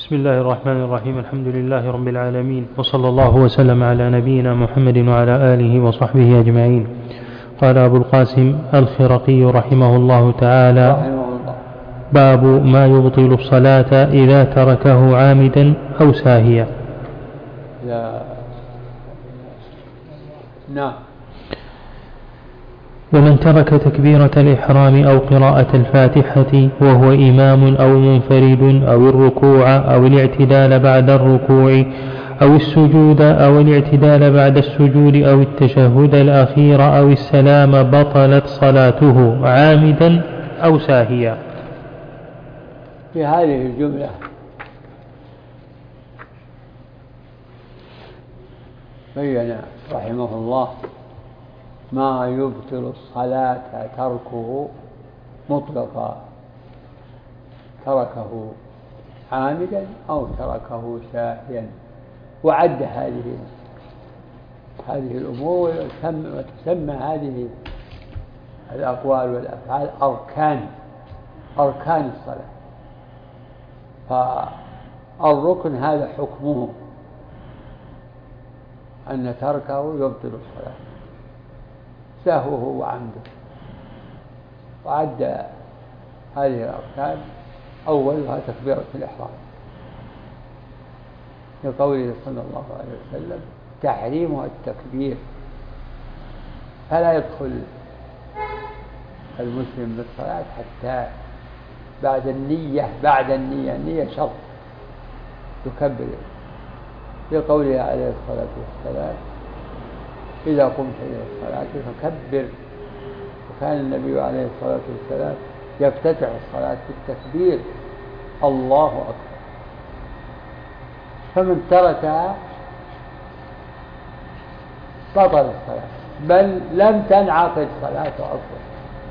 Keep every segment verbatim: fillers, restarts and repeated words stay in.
بسم الله الرحمن الرحيم. الحمد لله رب العالمين، وصلى الله وسلم على نبينا محمد وعلى آله وصحبه أجمعين. قال أبو القاسم الخرقي رحمه الله تعالى: رحمه الله. باب ما يبطل الصلاة إذا تركه عامدا أو ساهيا. لا. نعم. ومن ترك تكبيرة الإحرام أو قراءة الفاتحة وهو إمام أو منفرد أو الركوع أو الاعتدال بعد الركوع أو السجود أو الاعتدال بعد السجود أو التشهد الأخير أو السلام بطلت صلاته عامدا أو ساهيا. في هذه الجملة بين رحمه الله ما يبطل الصلاة تركه مطلقا، تركه عامدا أو تركه ساهيا، وعد هذه هذه الأمور وتسمى هذه الأقوال والأفعال أركان أركان الصلاة. فالركن هذا حكمه أن تركه يبطل الصلاة، سهوه وعمده. وعد هذه الأركان أولها تكبيرة الإحرام، لقوله صلى الله عليه وسلم: تحريمها التكبير، فلا يدخل المسلم بالصلاة حتى بعد النية بعد النية النية شرط يكبر، لقوله عليه الصلاة والسلام: إذا قمت إلى الصلاة فكبر. وكان النبي عليه الصلاة والسلام يفتتح الصلاة بالتكبير: الله أكبر. فمن تركها بطل الصلاة، بل لم تنعقد صلاته أصلا،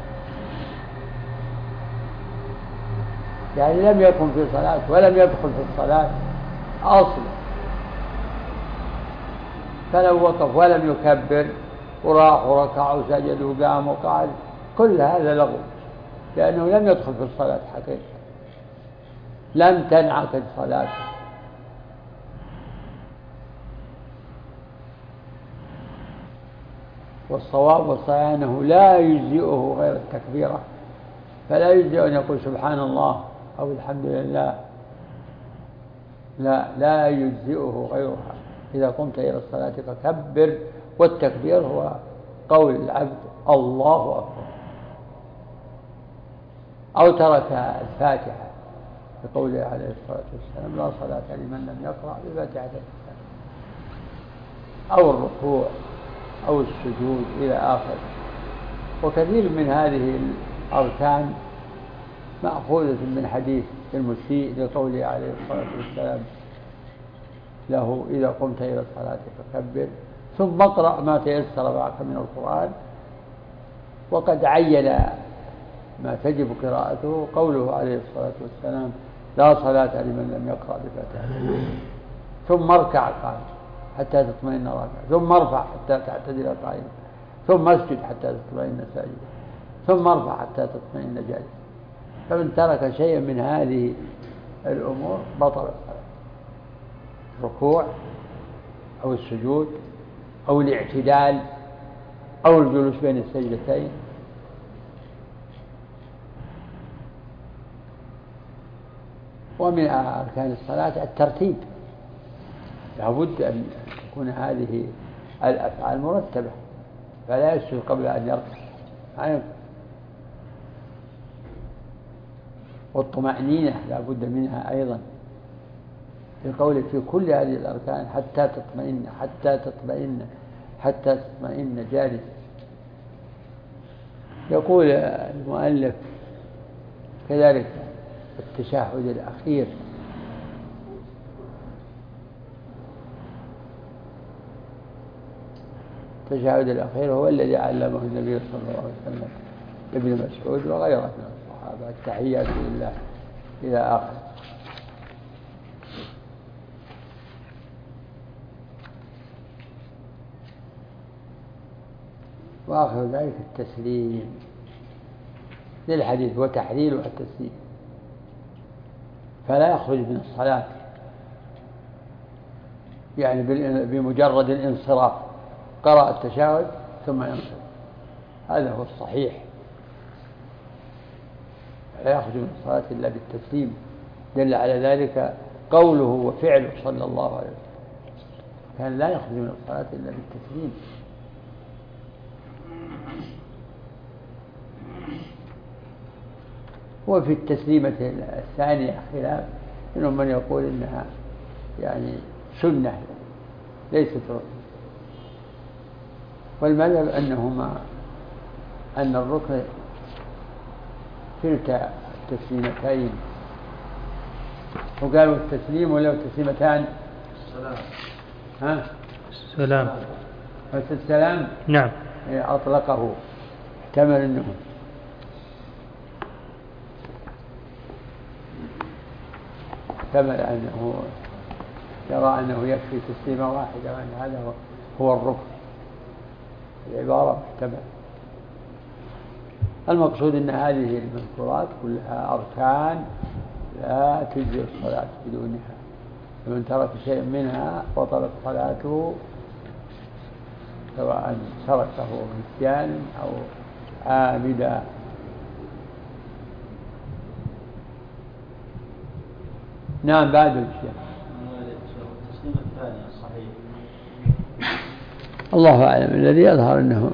يعني لم يكن في صلاة ولم يدخل في الصلاة أصلا. فلو وقف ولم يكبر وراح وركع وسجد وقام وقعد، كل هذا لغو، لأنه لم يدخل في الصلاة حقيقة، لم تنعقد صلاته. والصواب والصحيح أنه لا يجزئه غير التكبيرة، فلا يجزئ أن يقول سبحان الله أو الحمد لله، لا لا يجزئه غيرها. إذا قمت إلى الصلاة فكبر، والتكبير هو قول العبد الله أكبر. أو ترك الفاتحة، بقوله عليه الصلاة والسلام: لا صلاة لمن لم يقرأ بفاتحة الكتاب. أو الركوع أو السجود إلى آخر. وكثير من هذه الأركان مأخوذة من حديث المسيء، لقوله عليه الصلاة والسلام له: إذا قمت إلى الصلاة فكبر، ثم اقرأ ما تيسر معك من القرآن. وقد عين ما تجب قراءته قوله عليه الصلاة والسلام: لا صلاة لمن لم يقرأ بفاتحة. ثم اركع قائما حتى تطمئن راكعا، ثم ارفع حتى تعتدل قائما، ثم اسجد حتى تطمئن ساجدا، ثم ارفع حتى تطمئن جالسا. فمن ترك شيئا من هذه الأمور بطل الصلاة: الركوع أو السجود أو الاعتدال أو الجلوس بين السجدتين. ومن أركان الصلاة الترتيب، لابد أن تكون هذه الأفعال مرتبة، فلا يسجد قبل أن يركع. والطمأنينة لابد منها أيضا، بقوله في كل هذه الأركان: حتى تطمئن حتى تطمئن حتى تطمئن جالسا. يقول المؤلف كذلك التشهد الأخير: التشهد الأخير هو الذي علمه النبي صلى الله عليه وسلم ابن مسعود وغيره من الصحابة: التحيات لله إلى آخر. وآخر ذلك التسليم، للحديث: وتحليل التسليم، فلا يخرج من الصلاة يعني بمجرد الانصراف قرأ التشهد ثم ينصرف، هذا هو الصحيح، لا يخرج من الصلاة إلا بالتسليم. دل على ذلك قوله وفعله صلى الله عليه وسلم، كان لا يخرج من الصلاة إلا بالتسليم. وفي التسليمة الثانية خلاف، منهم من يقول إنها يعني سنة ليست ركن، والمذهب أنهما أن الركن كلتا التسليمتين، وقالوا التسليم ولو تسليمتان السلام ها السلام بس السلام نعم أطلقه، احتمل أنه احتمل أنه يرى أنه يكفي تسليمة واحدة وأن هذا هو الركن، العبارة محتمل. المقصود أن هذه المذكورات كلها أركان لا تجزي الصلاة بدونها، فمن ترك شيئا منها بطلت صلاته، سواء تركه نسيانا أو عامدا. نعم بعد الشيء التسليم الثاني الصحيح، الله أعلم، الذي يظهر أنه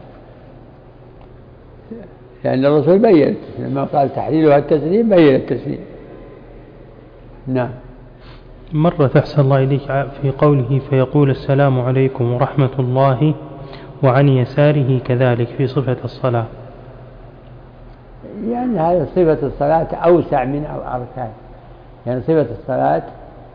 لأن الرسول بين التسليم، لما قال تحليلها التسليم بين التسليم. نعم. مرة أحسن الله إليك في قوله فيقول السلام عليكم ورحمة الله وعن يساره كذلك في صفة الصلاة، يعني هذه صفة الصلاة أوسع من أركان، يعني صفة الصلاة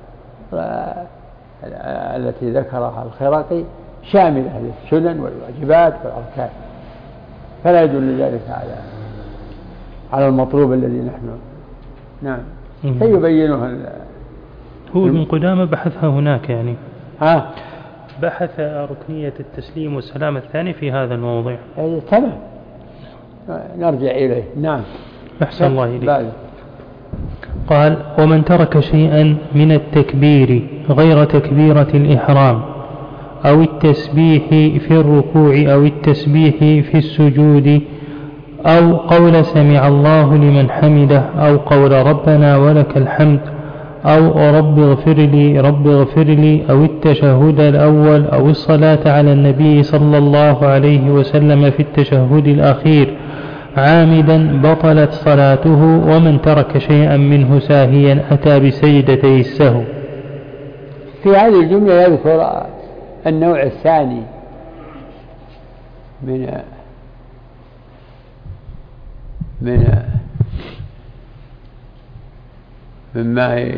التي ذكرها الخرقي شاملة للسنن والواجبات والأركان، فلا يدل ذلك على على المطلوب الذي نحن نعم سيبينه. هو ابن قدامة بحثها هناك، يعني ها بحث ركنية التسليم والسلام الثاني في هذا الموضع. يعني تمام، نرجع إليه. نعم أحسن الله إليك. بعد. قال ومن ترك شيئا من التكبير غير تكبيرة الإحرام أو التسبيح في الركوع أو التسبيح في السجود أو قول سمع الله لمن حمده أو قول ربنا ولك الحمد أو رب اغفر لي رب اغفر لي أو التشهد الأول أو الصلاة على النبي صلى الله عليه وسلم في التشهد الأخير عامدا بطلت صلاته، ومن ترك شيئا منه ساهيا أتى بسجدتي السهو. في هذه الجملة يذكر النوع الثاني من من مما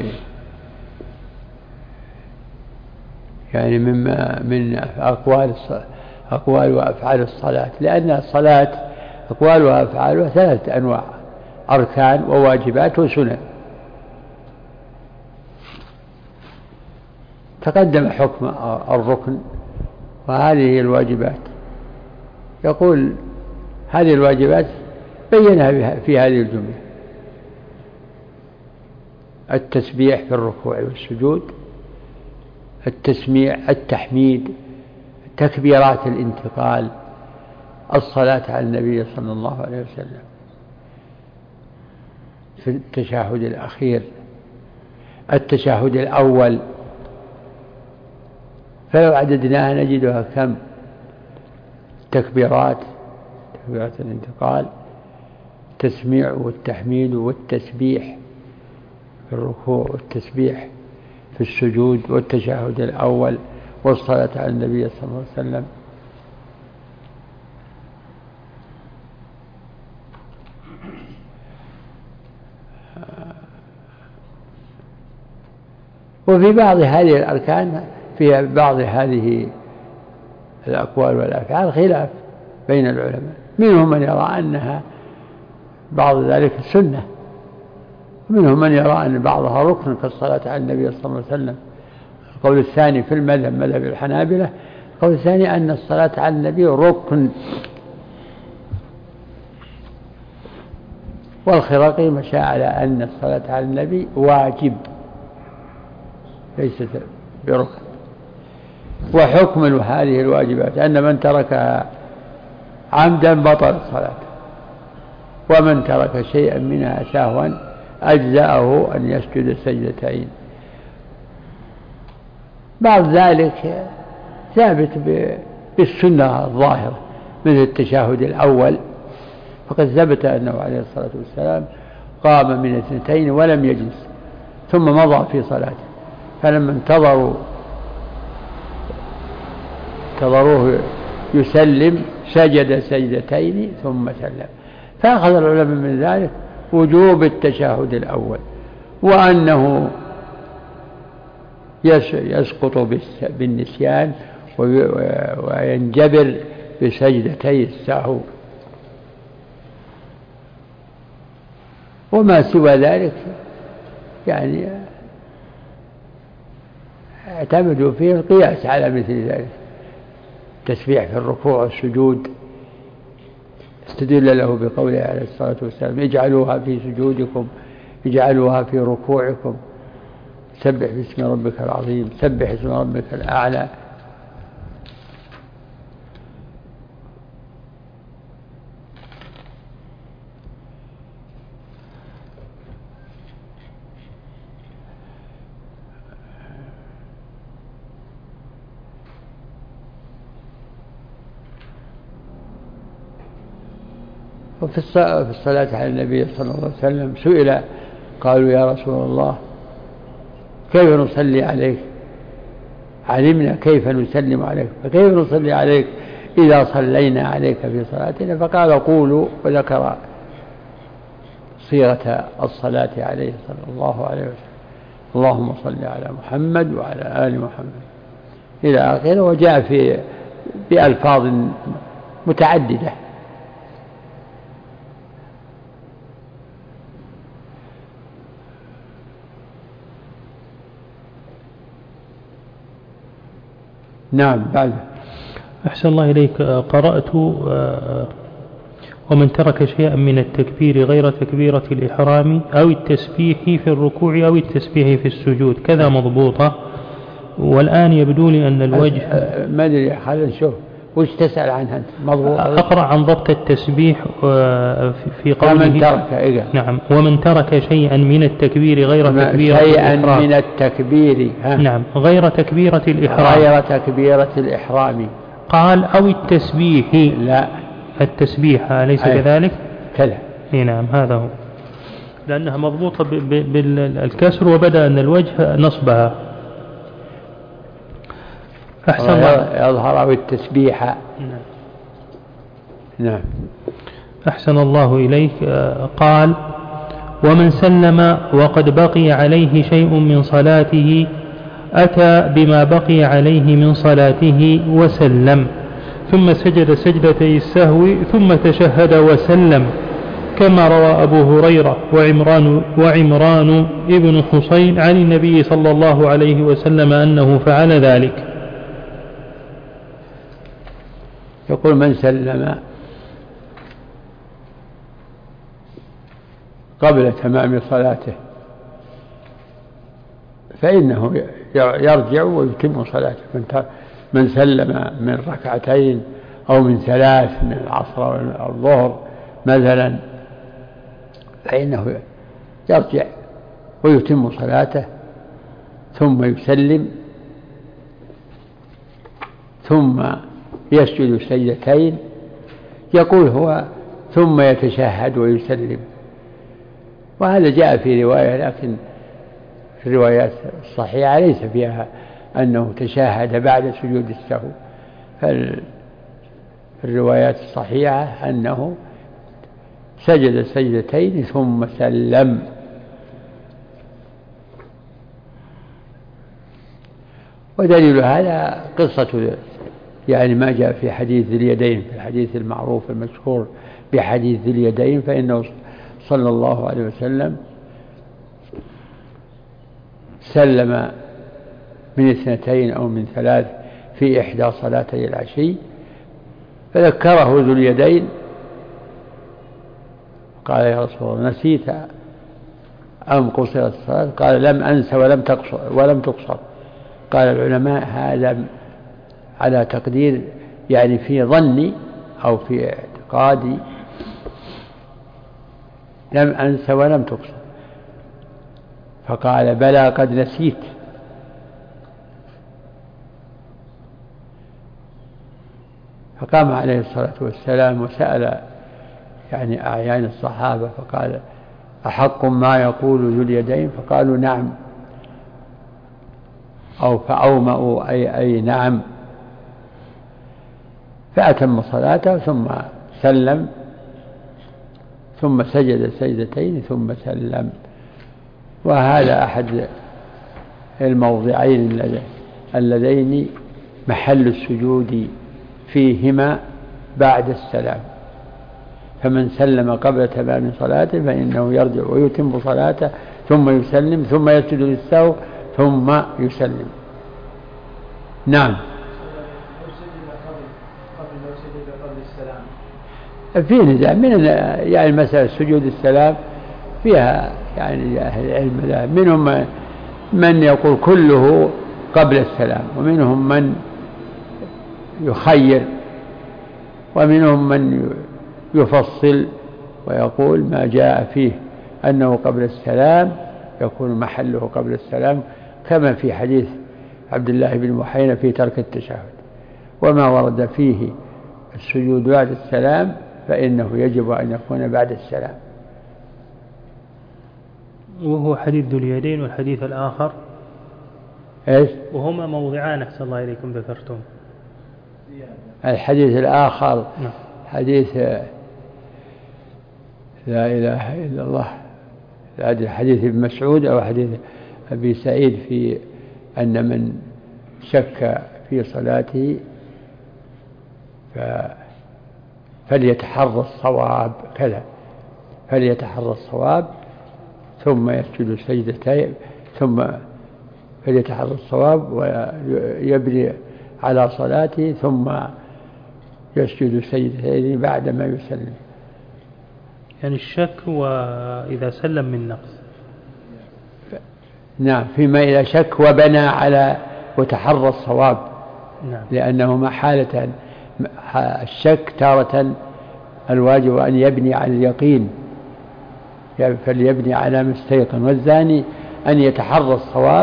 يعني مما من أقوال أقوال وأفعال الصلاة، لأن الصلاة أقوالها وأفعالها ثلاثة أنواع: أركان وواجبات وسنن. تقدم حكم الركن وهذه الواجبات، يقول هذه الواجبات بينها في هذه الجملة: التسبيح في الركوع والسجود، التسميع التحميد، تكبيرات الانتقال، الصلاة على النبي صلى الله عليه وسلم في التشهد الأخير، التشهد الأول فلو عددناها نجدها كم؟ تكبيرات تكبيرات الانتقال، التسميع والتحميد والتسبيح في الركوع والتسبيح في السجود والتشهد الأول والصلاة على النبي صلى الله عليه وسلم. وفي بعض هذه الأركان في بعض هذه الأقوال والأفعال خلاف بين العلماء، منهم من يرى أنها بعض ذلك السنة، ومنهم من يرى أن بعضها ركن كالصلاة على النبي صلى الله عليه وسلم. القول الثاني في المذهب مذهب الحنابلة، القول الثاني أن الصلاة على النبي ركن، والخرقي مشى على أن الصلاة على النبي واجب ليست بركن. وحكم هذه الواجبات أن من تركها عمدا بطلت صلاته، ومن ترك شيئا منها سهوا أجزأه أن يسجد سجدتين. بعد ذلك ثابت بالسنة الظاهرة مثل التشهد الأول، فقد ثبت أنه عليه الصلاة والسلام قام من اثنتين ولم يجلس ثم مضى في صلاته، فلما انتظروا انتظروه يسلم سجد سجدتين ثم سلم. فأخذ العلماء من ذلك وجوب التشهد الأول، وأنه يسقط بالنسيان وينجبر بسجدتي السهو، وما سوى ذلك يعني اعتمدوا فيه القياس على مثل ذلك. التسبيح في الركوع والسجود استدل له بقوله عليه الصلاة والسلام اجعلوها في سجودكم اجعلوها في ركوعكم، سبح باسم ربك العظيم، سبح اسم ربك الأعلى. وفي الصلاة على النبي صلى الله عليه وسلم سئل قالوا يا رسول الله كيف نصلي عليك؟ علمنا كيف نسلم عليك، فكيف نصلي عليك إذا صلينا عليك في صلاتنا؟ فقال قولوا، وذكر صيغة الصلاة عليه صلى الله عليه وسلم اللهم صل على محمد وعلى آل محمد إلى آخره، وجاء في بألفاظ متعددة. نعم. بعد أحسن الله إليك. قرأت ومن ترك شيئا من التكبير غير تكبيرة الإحرام أو التسبيح في الركوع أو التسبيح في السجود كذا مضبوطة، والآن يبدو لي أن الوجه ما أدري. خلينا نشوف وش تسأل عنها أنت. مضبوطة. أقرأ عن ضبط التسبيح في قوله ومن ترك إيه؟ نعم ومن ترك شيئا من التكبير غير تكبيرة شيئا الإحرام من التكبير ها؟ نعم غير تكبيرة الإحرام غير تكبيرة الإحرام قال أو التسبيح. لا التسبيح أليس كذلك؟ كذا. نعم هذا هو، لأنها مضبوطة بالكسر وبدأ أن الوجه نصبها. أحسن الله. يظهر أو التسبيح. نعم. نعم. أحسن الله إليك. قال ومن سلم وقد بقي عليه شيء من صلاته أتى بما بقي عليه من صلاته وسلم، ثم سجد سجدتي السهو ثم تشهد وسلم، كما روى أبو هريرة وعمران, وعمران ابن حسين عن النبي صلى الله عليه وسلم أنه فعل ذلك. يقول من سلم قبل تمام صلاته فإنه يرجع ويتم صلاته. من سلم من ركعتين أو من ثلاث من العصر أو الظهر مثلا فإنه يرجع ويتم صلاته ثم يسلم ثم يسجد سجدتين. يقول هو ثم يتشهد ويسلم، وهذا جاء في رواية، لكن في الروايات الصحيحة ليس فيها أنه تشهد بعد سجود السهو، فالروايات الصحيحة أنه سجد سجدتين ثم سلم. ودليل هذا قصة يعني ما جاء في حديث ذي اليدين، في الحديث المعروف المشهور بحديث ذي اليدين، فإنه صلى الله عليه وسلم سلم من اثنتين أو من ثلاث في إحدى صلاتي العشي، فذكره ذو اليدين قال يا رسول الله نسيت أم قصرت الصلاة؟ قال لم أنس ولم تقصر ولم تقصر. قال العلماء هذا على تقدير يعني في ظني أو في اعتقادي لم أنس ولم تقصر. فقال بلى قد نسيت. فقام عليه الصلاة والسلام وسأل يعني أعيان الصحابة فقال أحق ما يقول ذو اليدين؟ فقالوا نعم، أو فأومأوا أي, أي نعم. فأتم صلاته ثم سلم ثم سجد سجدتين ثم سلم. وهذا أحد الموضعين اللذين محل السجود فيهما بعد السلام. فمن سلم قبل تمام صلاته فإنه يرجع ويتم صلاته ثم يسلم ثم يسجد للسهو ثم يسلم. نعم. في نزاع من يعني مسألة سجود السلام فيها يعني أهل العلم، منهم من يقول كله قبل السلام، ومنهم من يخير، ومنهم من يفصل ويقول ما جاء فيه أنه قبل السلام يكون محله قبل السلام، كما في حديث عبد الله بن محينا في ترك التشهد. وما ورد فيه السجود بعد السلام فإنه يجب أن يكون بعد السلام. وهو حديث ذو اليدين والحديث الآخر إيش؟ وهما موضعان أحسن الله إليكم ذكرتم. الحديث الآخر نعم. حديث لا إله إلا الله، حديث ابن مسعود أو حديث أبي سعيد في أن من شك في صلاته فليتحرى الصواب كذا، فليتحرى الصواب ثم يسجد سجدتين ثم فليتحرى الصواب ويبني على صلاته ثم يسجد سجدتين بعدما يسلم. يعني الشك وإذا سلم من نقص. نعم، فيما إذا شك وبنى على وتحرى الصواب. نعم. لأنهما حالة الشك تارة الواجب أن يبني على اليقين فليبني على ما استيقن، والثاني أن يتحرى الصواب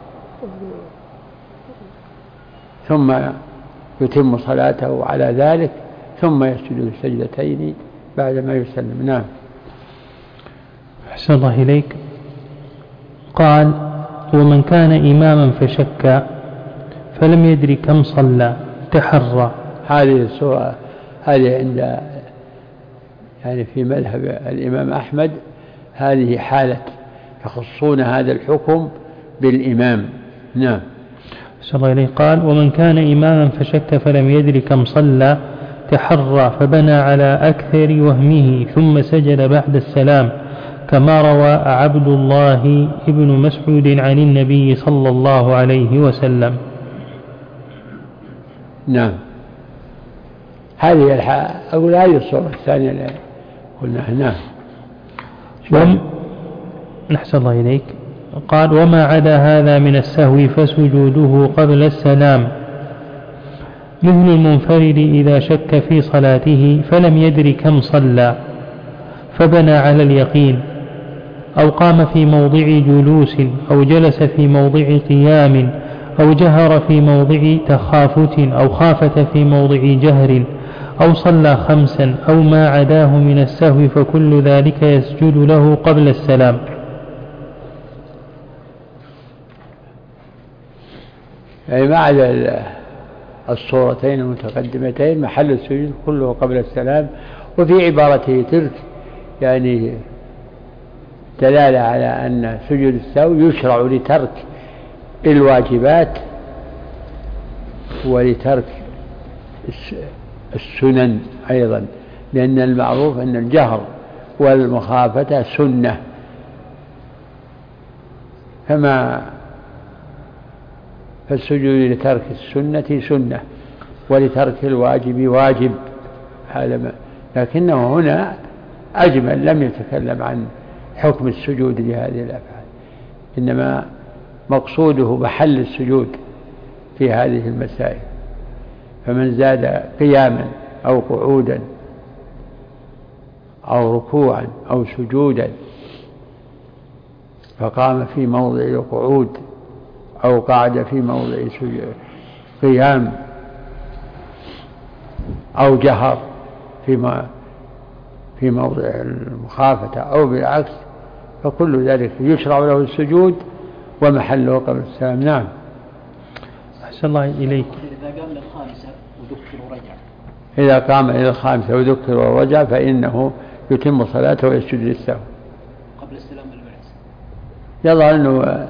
ثم يتم صلاته على ذلك ثم يسجد السجدتين بعدما يسلم. نعم. أحسن الله إليك. قال ومن كان إماما فشك فلم يدري كم صلى تحرى. هذه السورة هذه عند يعني في مذهب الإمام أحمد هذه حالة يخصون هذا الحكم بالإمام. نعم. أحسن الله إليه. قال ومن كان إماما فشك فلم يدري كم صلى تحرى فبنى على أكثر وهمه ثم سجد بعد السلام كما روى عبد الله ابن مسعود عن النبي صلى الله عليه وسلم. نعم. هذه الحالة أقول هذه الصورة الثانية اللي قلناها. نعم. وم... نحسن الله إليك. قال وما عدا هذا من السهو فسجوده قبل السلام مثل المنفرد إذا شك في صلاته فلم يدر كم صلى فبنى على اليقين أو قام في موضع جلوس أو جلس في موضع قيام أو جهر في موضع تخافت أو خافت في موضع جهر أو صلى خمسا أو ما عداه من السهو فكل ذلك يسجد له قبل السلام. يعني ما عدا الصورتين المتقدمتين محل السجود كله قبل السلام. وفي عبارته ترك يعني دلالة على أن سجود السهو يشرع لترك الواجبات ولترك السنن أيضا، لأن المعروف أن الجهر والمخافة سنة، فما فالسجود لترك السنة سنة ولترك الواجب واجب. هذا ما لكنه هنا أجمل، لم يتكلم عن حكم السجود لهذه الأفعال، إنما مقصوده محل السجود في هذه المسائل. فمن زاد قياما أو قعودا أو ركوعا أو سجودا فقام في موضع القعود أو قعد في موضع قيام أو جهر فيما في موضع المخافة أو بالعكس، فكل ذلك يشرع له السجود ومحله قبل السلام. نعم. أحسن الله إليك. إذا قام للخامسة وذكر ورجع إذا قام إلى الخامسة وذكر ورجع فإنه يتم صلاته ويسجد للسهو قبل السلام والبعد. يظهر أنه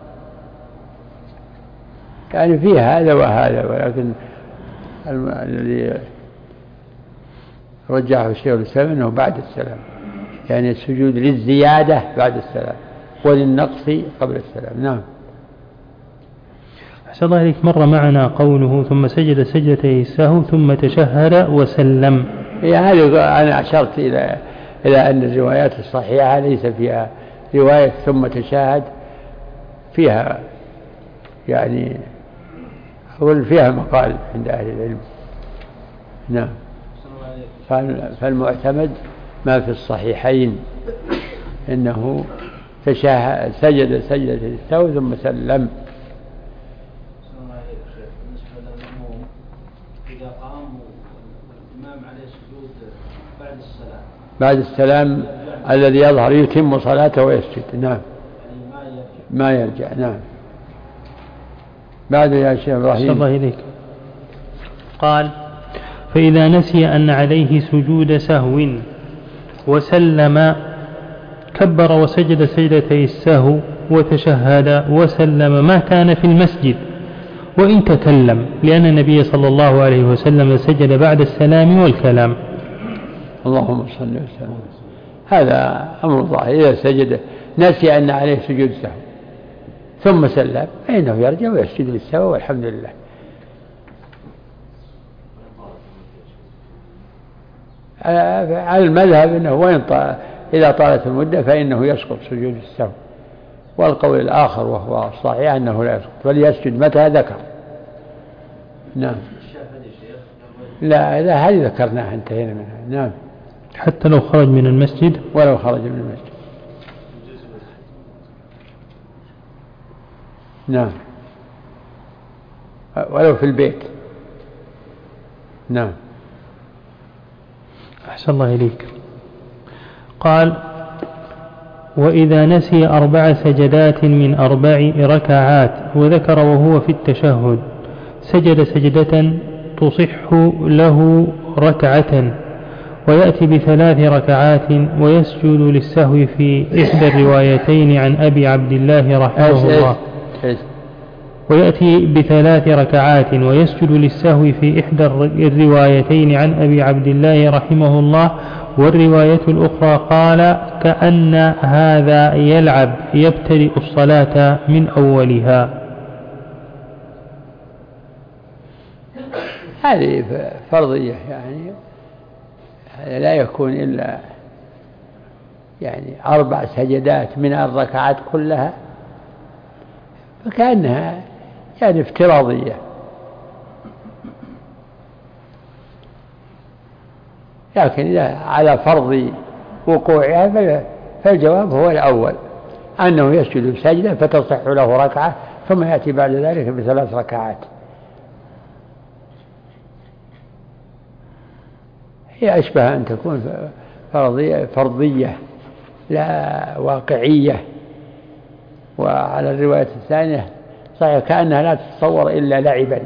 يعني فيه هذا وهذا، ولكن الذي رجعه الشيخ الإسلام أنه بعد السلام، يعني السجود للزيادة بعد السلام وللنقص قبل السلام. نعم. أحسن الله إليك. مر معنا قوله ثم سجد سجدتي السهو ثم تشهد وسلم. هي هذه أنا أشرت إلى إلى أن الروايات الصحيحة ليس فيها رواية ثم تشهد، فيها يعني أقول فيها مقال عند أهل العلم. نعم. فالمعتمد ما في الصحيحين إنه تشهد سجد سجدة السهو ثم سلم. إذا قام الإمام عليه سجود بعد السلام بعد السلام الذي يظهر يتم صلاته ويسجد. نعم. ما يرجع. نعم. بعد يا شيخ إبراهيم. الله إليك. قال فإذا نسي أن عليه سجود سهو وسلم كبر وسجد سجدتي السهو وتشهد وسلم ما كان في المسجد وإن تكلم، لأن النبي صلى الله عليه وسلم سجد بعد السلام والكلام. اللهم صل وسلم. هذا أمر ظاهر. إذا سجد نسي أن عليه سجود سهو ثم سلم فإنه يرجع ويسجد للسهو والحمد لله. على المذهب أنه وإن طال إذا طالت المدة فإنه يسقط سجود السهو، والقول الآخر وهو الصحيح أنه لا يسقط وليسجد متى ذكر. نعم. لا لا هذه ذكرناها انتهينا منها. نعم. حتى لو خرج من المسجد. ولو خرج من المسجد. نعم. ولو في البيت. نعم. أحسن الله إليك. قال وإذا نسي أربع سجدات من أربع ركعات وذكر وهو في التشهد سجد سجدة تصح له ركعة ويأتي بثلاث ركعات ويسجد للسهو في إحدى الروايتين عن أبي عبد الله رحمه الله. ويأتي بثلاث ركعات ويسجد للسهو في إحدى الروايتين عن أبي عبد الله رحمه الله. والرواية الأخرى قال كأن هذا يلعب يبتدئ الصلاة من أولها. هذه فرضية يعني لا يكون إلا يعني أربع سجدات من الركعات كلها، فكأنها يعني افتراضية. لكن إذا على فرض وقوعها فالجواب هو الأول أنه يسجد سجدة فتصح له ركعة ثم يأتي بعد ذلك بثلاث ركعات. هي أشبه أن تكون فرضية, فرضية لا واقعية. وعلى الرواية الثانية صحيح كأنها لا تتصور إلا لعبا،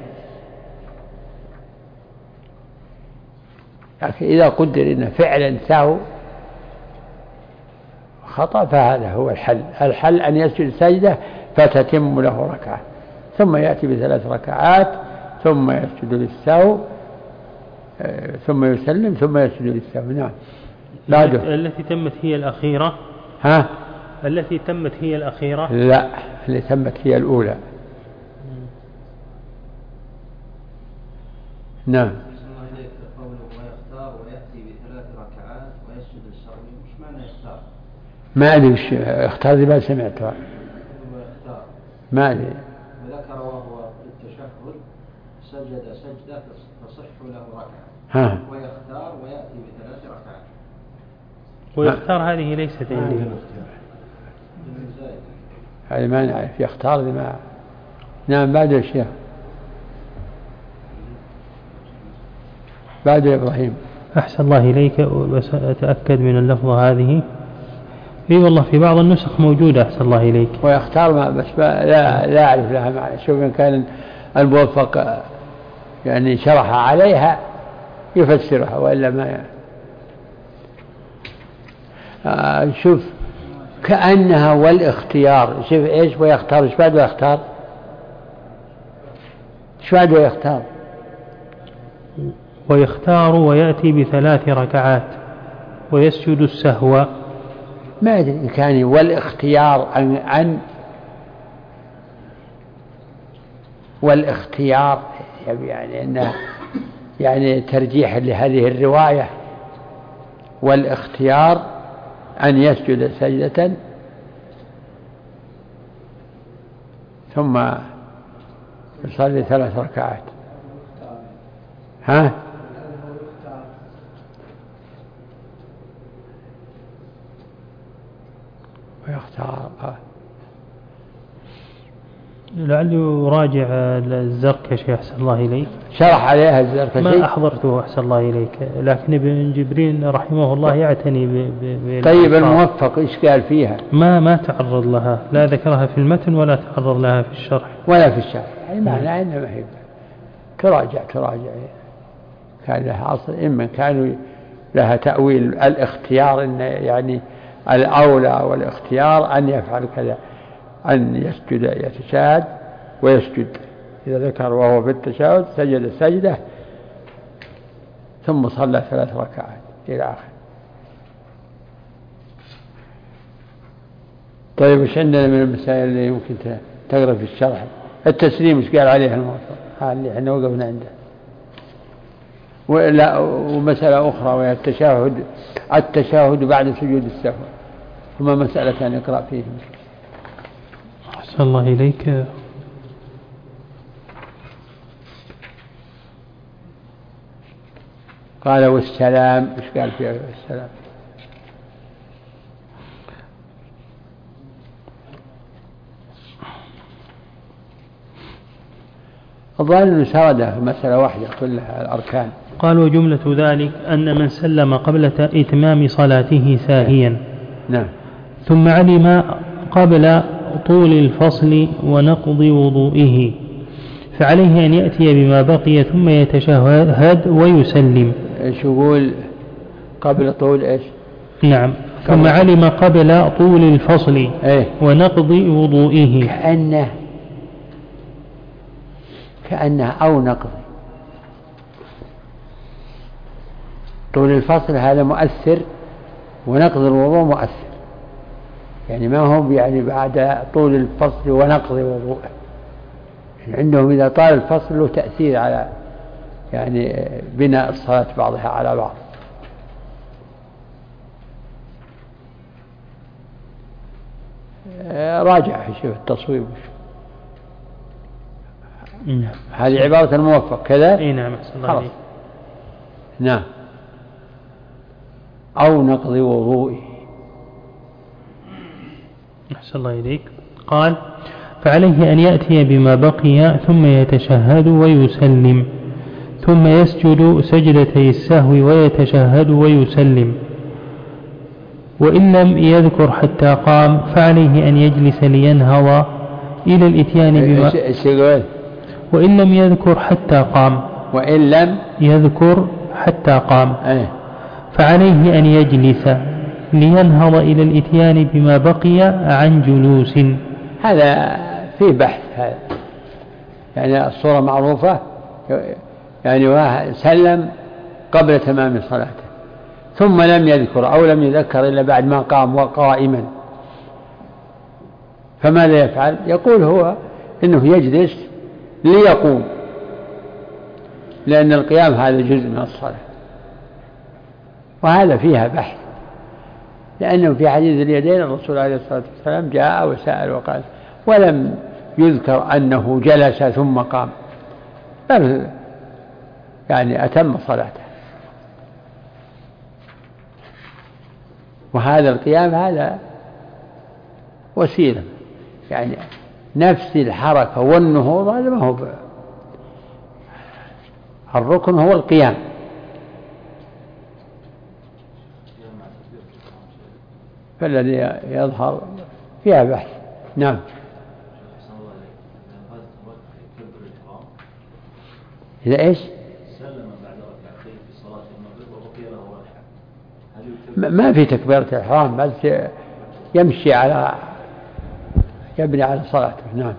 لكن إذا قدر إن فعلا سهو خطأ فهذا هو الحل. الحل أن يسجد سجدة فتتم له ركعة ثم يأتي بثلاث ركعات ثم يسجد للسهو ثم يسلم ثم يسجد للسهو. نعم. بعده التي تمت هي الأخيرة. ها التي تمت هي الأخيرة. لا التي تمت هي الأولى. نعم. ما أدري وش اختار ذي ما سمعتها. ما أدري. وذكر وهو في التشهد سجد سجدة تصح له ركعة ها. ويختار ويأتي بثلاث ركعات. ويختار هذه ليست عندي. هذه ما نعرف يختار لما. نعم بعد الشيخ بعد إبراهيم. أحسن الله إليك بس أتأكد من اللفظة هذه. اي والله في بعض النسخ موجودة. أحسن الله إليك. ويختار ما بس لا لا أعرف لها معنى. شوف إن كان الموفق يعني شرح عليها يفسرها وإلا ما آه شوف كأنها والاختيار. شوف إيش ويختار إيش بعد ويختار إيش بعد ويختار ويختار ويأتي بثلاث ركعات ويسجد السهو. ما أدري إن كان والاختيار عن, عن والاختيار يعني أنه يعني ترجيح لهذه الرواية. والاختيار أن يسجد سجدة ثم يصلي ثلاث ركعات. ها ويختار لعلي يراجع الزركشي. أحسن الله إليك. شرح عليها الزركشي ما أحضرته. أحسن الله إليك. لكن ابن جبرين رحمه الله يعتني ب ب طيب الموفق إيش قال فيها؟ ما ما تعرض لها. لا ذكرها في المتن ولا تعرض لها في الشرح ولا في الشرح. يعني معنى إنما هي تراجع تراجع كان لها أصل. إما كانوا لها تأويل الاختيار إن يعني الأولى والاختيار أن يفعل كذا أن يسجد يتشاهد ويسجد إذا ذكر وهو في التشهد سجد السجدة ثم صلى ثلاث ركعات إلى آخر. طيب إيش عندنا من المسائل اللي يمكن تقرأ في الشرح؟ التسليم إيش قال عليها الموضوع هذا اللي احنا وقفنا عنده. ولا ومسألة أخرى وهي التشهد التشهد بعد سجود السهو. هما مسألتان اقرأ فيهم. أحسن الله إليك. قال والسلام إيش قال فيها السلام؟ الظاهر أنه سردها في مسألة واحدة كلها الأركان. قال وجملة ذلك أن من سلم قبل إتمام صلاته ساهيا نعم ثم علم قبل طول الفصل ونقض وضوئه فعليه أن يأتي بما بقي ثم يتشهد ويسلم. إيش يقول قبل طول إيش؟ نعم ثم علم قبل طول الفصل إيه؟ ونقض وضوئه كأنه كأنه أو نقض. طول الفصل هذا مؤثر ونقض الوضوء مؤثر. يعني ما هو يعني بعد طول الفصل ونقض وضوء. يعني عندهم إذا طال الفصل له تأثير على يعني بناء الصلاة بعضها على بعض. راجع في شوف التصويب. هذه عبارة الموفق كذا. اي نعم خلاص. نعم أو نقض وضوئه. أحسن الله إليك. قال فعليه أن يأتي بما بقي ثم يتشهد ويسلم ثم يسجد سجدتي السهو ويتشهد ويسلم وإن لم يذكر حتى قام فعليه أن يجلس لينهض إلى الإتيان بما وإن لم يذكر حتى قام وإن لم يذكر حتى قام أيه. فعليه أن يجلس لينهض إلى الإتيان بما بقي عن جلوس. هذا فيه بحث هذا. يعني الصورة معروفة يعني واحد سلم قبل تمام صلاته ثم لم يذكر أو لم يذكر إلا بعد ما قام وقائما فماذا يفعل؟ يقول هو إنه يجلس ليقوم لأن القيام هذا جزء من الصلاة. وهذا فيها بحث لأنه في حديث اليدين الرسول عليه الصلاة والسلام جاء وسأل وقال ولم يذكر أنه جلس ثم قام بل يعني أتم صلاته. وهذا القيام هذا وسيلة، يعني نفس الحركة والنهوض هذا ما هو ب... الركن هو القيام. فالذي يظهر فيها بحث. نعم. إذا إيش؟ سلم بعد ركعتين في صلاة المغرب وبقي له ركعة. ما في تكبيرة الإحرام، بس يمشي على يبني على صلاته. نعم.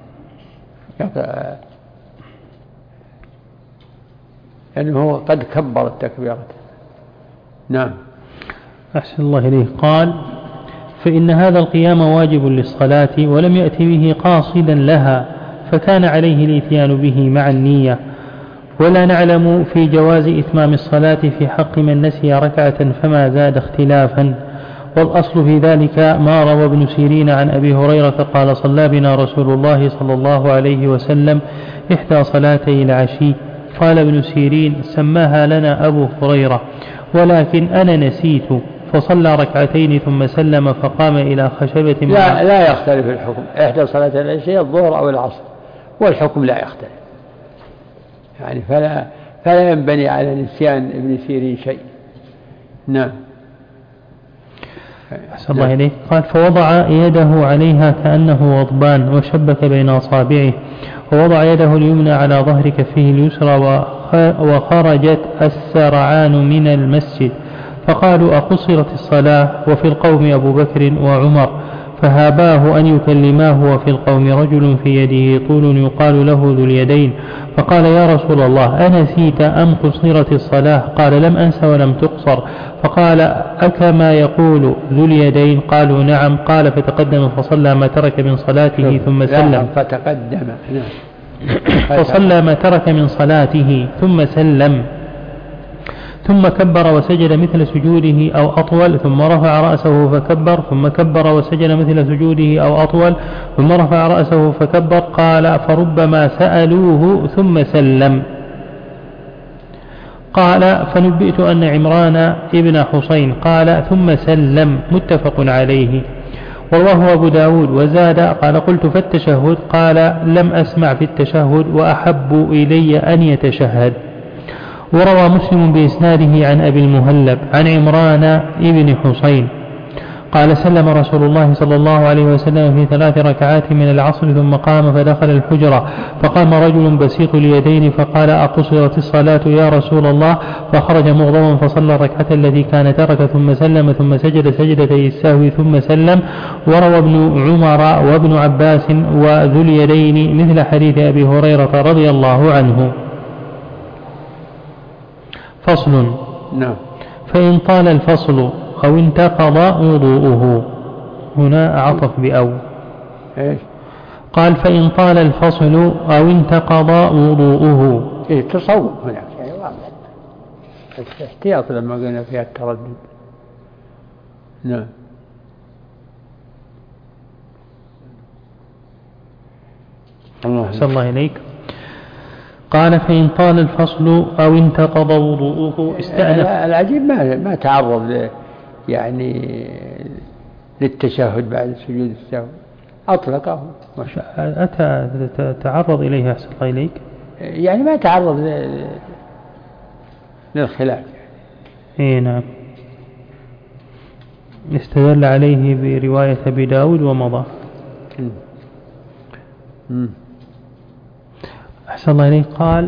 لأنه هو قد كبر التكبيرة. نعم. أحسن الله إليه. قال: فإن هذا القيام واجب للصلاة ولم يأتي به قاصدا لها، فكان عليه الإتيان به مع النية، ولا نعلم في جواز إتمام الصلاة في حق من نسي ركعة فما زاد اختلافا. والأصل في ذلك ما روى ابن سيرين عن أبي هريرة قال: صلى بنا رسول الله صلى الله عليه وسلم إحدى صلاتي العشي. قال ابن سيرين: سماها لنا أبو هريرة، ولكن أنا نسيت، فصلى ركعتين ثم سلم فقام إلى خشبة. لا, لا يختلف الحكم، إحدى صلاة العشي الظهر أو العصر، والحكم لا يختلف، يعني فلا, فلا ينبني على نسيان ابن سيرين شيء. نعم. أحسن الله إليه. قال: فوضع يده عليها كأنه غضبان وشبك بين أصابعه، ووضع يده اليمنى على ظهر كفه اليسرى، وخرجت السرعان من المسجد، فقالوا: أقصرت الصلاة؟ وفي القوم أبو بكر وعمر، فهاباه أن يكلماه، وفي القوم رجل في يده طول يقال له ذو اليدين، فقال: يا رسول الله، أنسيت أم قصرت الصلاة؟ قال: لم أنس ولم تقصر. فقال: أكما يقول ذو اليدين؟ قالوا: نعم. قال: فتقدم فصلى ما ترك من صلاته ثم سلم. فتقدم فصلى ما ترك من صلاته ثم سلم، ثم كبر وسجد مثل سجوده أو أطول، ثم رفع رأسه فكبر، ثم كبر وسجد مثل سجوده أو أطول، ثم رفع رأسه فكبر. قال: فربما سألوه ثم سلم. قال: فنبئت أن عمران ابن حسين قال: ثم سلم. متفق عليه. ورواه أبو داود وزاد قال: قلت في التشهد؟ قال: لم أسمع في التشهد، وأحب إلي أن يتشهد. وروى مسلم بإسناده عن أبي المهلب عن عمران ابن حسين قال: سلم رسول الله صلى الله عليه وسلم في ثلاث ركعات من العصر، ثم قام فدخل الحجرة، فقام رجل بسيط اليدين فقال: أقصرت الصلاة يا رسول الله؟ فخرج مغضبا فصلى الركعة التي كان ترك، ثم سلم، ثم سجد سجدتي السهو ثم سلم. وروى ابن عمر وابن عباس وذو اليدين مثل حديث أبي هريرة رضي الله عنه. فصل. نعم. فإن طال الفصل أو انتقض وضوءه. هنا عطف بأو. إيش؟ قال: فإن طال الفصل أو انتقض وضوءه. إيه تصور هناك يعني واضح، احتياط لما قلنا فيها التردد. نعم. الله أحسن الله إليك. قال: فإن طال الفصل أو انتقض وضوءه استأنف. العجيب ما ما تعرض يعني للتشهد بعد سجود السهو، أطلقه. أتى تعرض إليها أحسن الله إليك، يعني ما تعرض للخلاف. إيه نعم. استدل عليه برواية أبي داود ومضى. م. أحسن الله إليك. قال: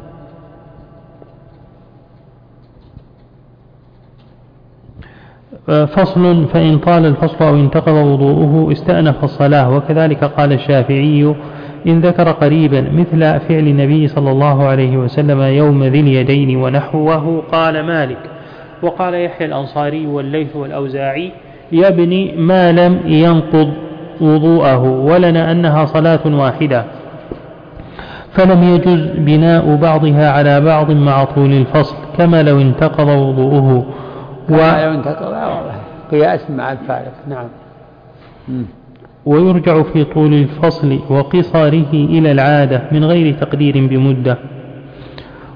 فصل. فإن طال الفصل أو انتقض وضوءه استأنف الصلاة. وكذلك قال الشافعي إن ذكر قريبا مثل فعل النبي صلى الله عليه وسلم يوم ذي اليدين ونحوه. قال مالك. وقال يحيى الأنصاري والليث والأوزاعي يبني ما لم ينقض وضوءه، ولنا أنها صلاة واحدة، فلم يجز بناء بعضها على بعض مع طول الفصل، كما لو انتقض وضوءه. كما لو انتقض قياس مع الفارق. نعم. م. ويرجع في طول الفصل وقصاره إلى العادة من غير تقدير بمدة.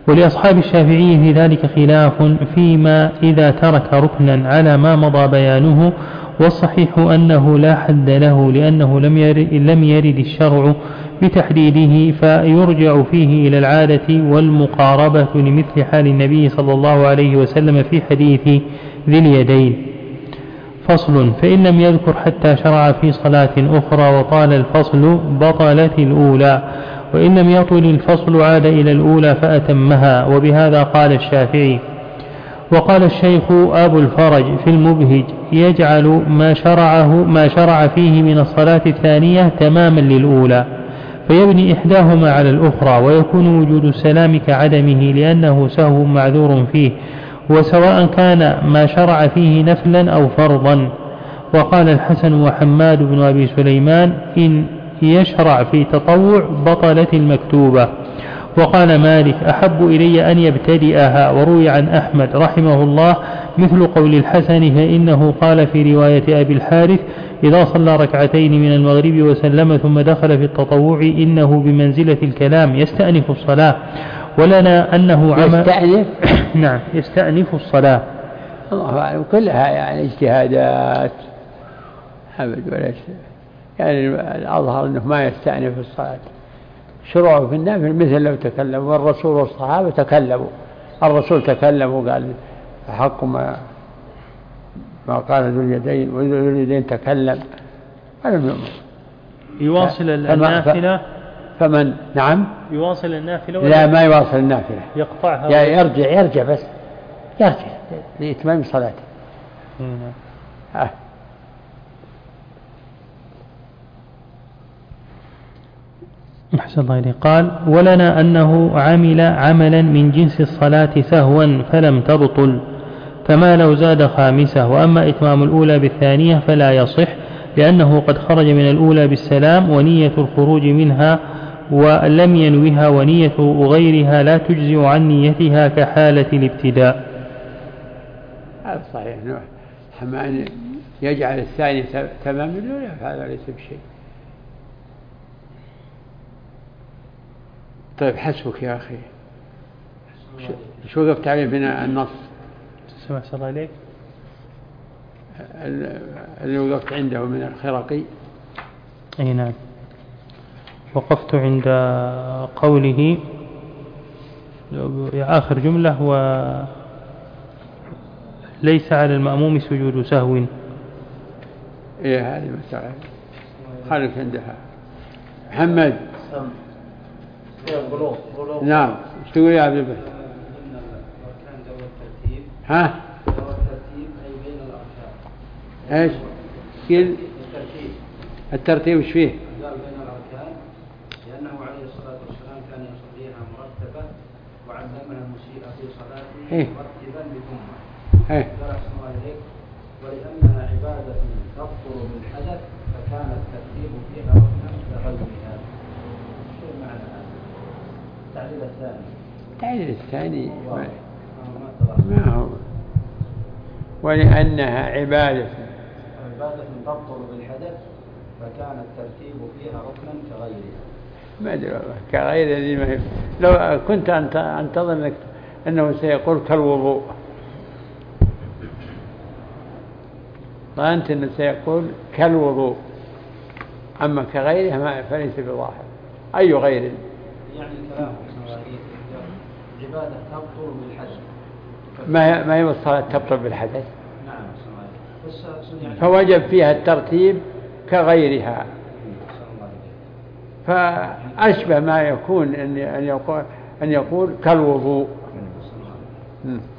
ولأصحاب الشافعي في ذلك خلاف فيما إذا ترك ركنا على ما مضى بيانه، والصحيح أنه لا حد له لأنه لم يرد, لم يرد الشرع بتحديده، فيرجع فيه إلى العادة والمقاربة لمثل حال النبي صلى الله عليه وسلم في حديث ذي اليدين. فصل: فإن لم يذكر حتى شرع في صلاة أخرى وطال الفصل بطلت الأولى، وإن لم يطل الفصل عاد إلى الأولى فأتمها، وبهذا قال الشافعي. وقال الشيخ أبو الفرج في المبهج: يجعل ما شرعه ما شرع فيه من الصلاة الثانية تماما للأولى، فيبني إحداهما على الأخرى، ويكون وجود السلام كعدمه لأنه سهو معذور فيه، وسواء كان ما شرع فيه نفلا أو فرضا. وقال الحسن وحماد بن أبي سليمان: إن يشرع في تطوع بطلت المكتوبة. وقال مالك: أحب إلي أن يبتدئها. وروي عن أحمد رحمه الله مثل قول الحسن، فإنه قال في رواية أبي الحارث: إذا صلى ركعتين من المغرب وسلم ثم دخل في التطوع إنه بمنزلة الكلام يستأنف الصلاة. ولنا أنه عمل يستأنف نعم يستأنف الصلاة. الله أعلم، كلها يعني اجتهادات أبد ولا شيء، يعني الأظهر أنه ما يستأنف الصلاة. شروعه في النافل مثل لو تكلم، والرسول والصحابة تكلموا، الرسول تكلم وقال حق ما ما قال ذو اليدين، وذو اليدين تكلم. يواصل النافلة فمن نعم يواصل النافلة لا ما يواصل النافلة، يقطعها يعني يرجع يرجع بس يرجع لإتمام صلاته. آه. أحسن الله إليه. قال: ولنا أنه عمل عملا من جنس الصلاة سهوا فلم تبطل، فما لو زاد خامسة. وأما إتمام الأولى بالثانية فلا يصح، لأنه قد خرج من الأولى بالسلام ونية الخروج منها ولم ينوها، ونية غيرها لا تجزئ عن نيتها كحالة الابتداء. هذا صحيح. أما أن يجعل الثاني تمام الأولى هذا ليس بشيء. طيب حسبك يا أخي، شو وقفت عليه بناء النص؟ سمع الله عليك. اللي وقفت عنده من الخرقي. أي نعم، وقفت عند قوله آخر جملة: وليس على المأموم سجود سهو. إيه هذه مسألة خالف عندها. محمد. نعم، ايش تقول يا عبد البر؟ ها؟ ايش؟ قل الترتيب وش فيه؟ قال بين الأركان لأنه عليه الصلاة والسلام كان يصليها مرتبة، وعلمنا المسيء في صلاته مرتبا بثمة. قال أحسن الله إليك: ولأنها عبادة تبطل بالحدث فكان الترتيب فيها ركنا كغيرها. شو معنى هذا؟ التعليل الثاني التعليل الثاني ما هو، ولأنها عبادة عبادة تبطل بالحدث فكان الترتيب فيها ركنا كغيرها. ما أدري والله كغير ذي ما هي. لو كنت أنتظر أنك أنه سيقول كالوضوء، فأنت أنه سيقول كالوضوء، أما كغيرها ما فليس بظاهر. أي غير يعني كلام عبادة تبطل بالحدث ما ما هي الصلاة تبطل بالحدث. نعم. فوجب فيها الترتيب كغيرها، فأشبه ما يكون أن يقول أن يقول كالوضوء.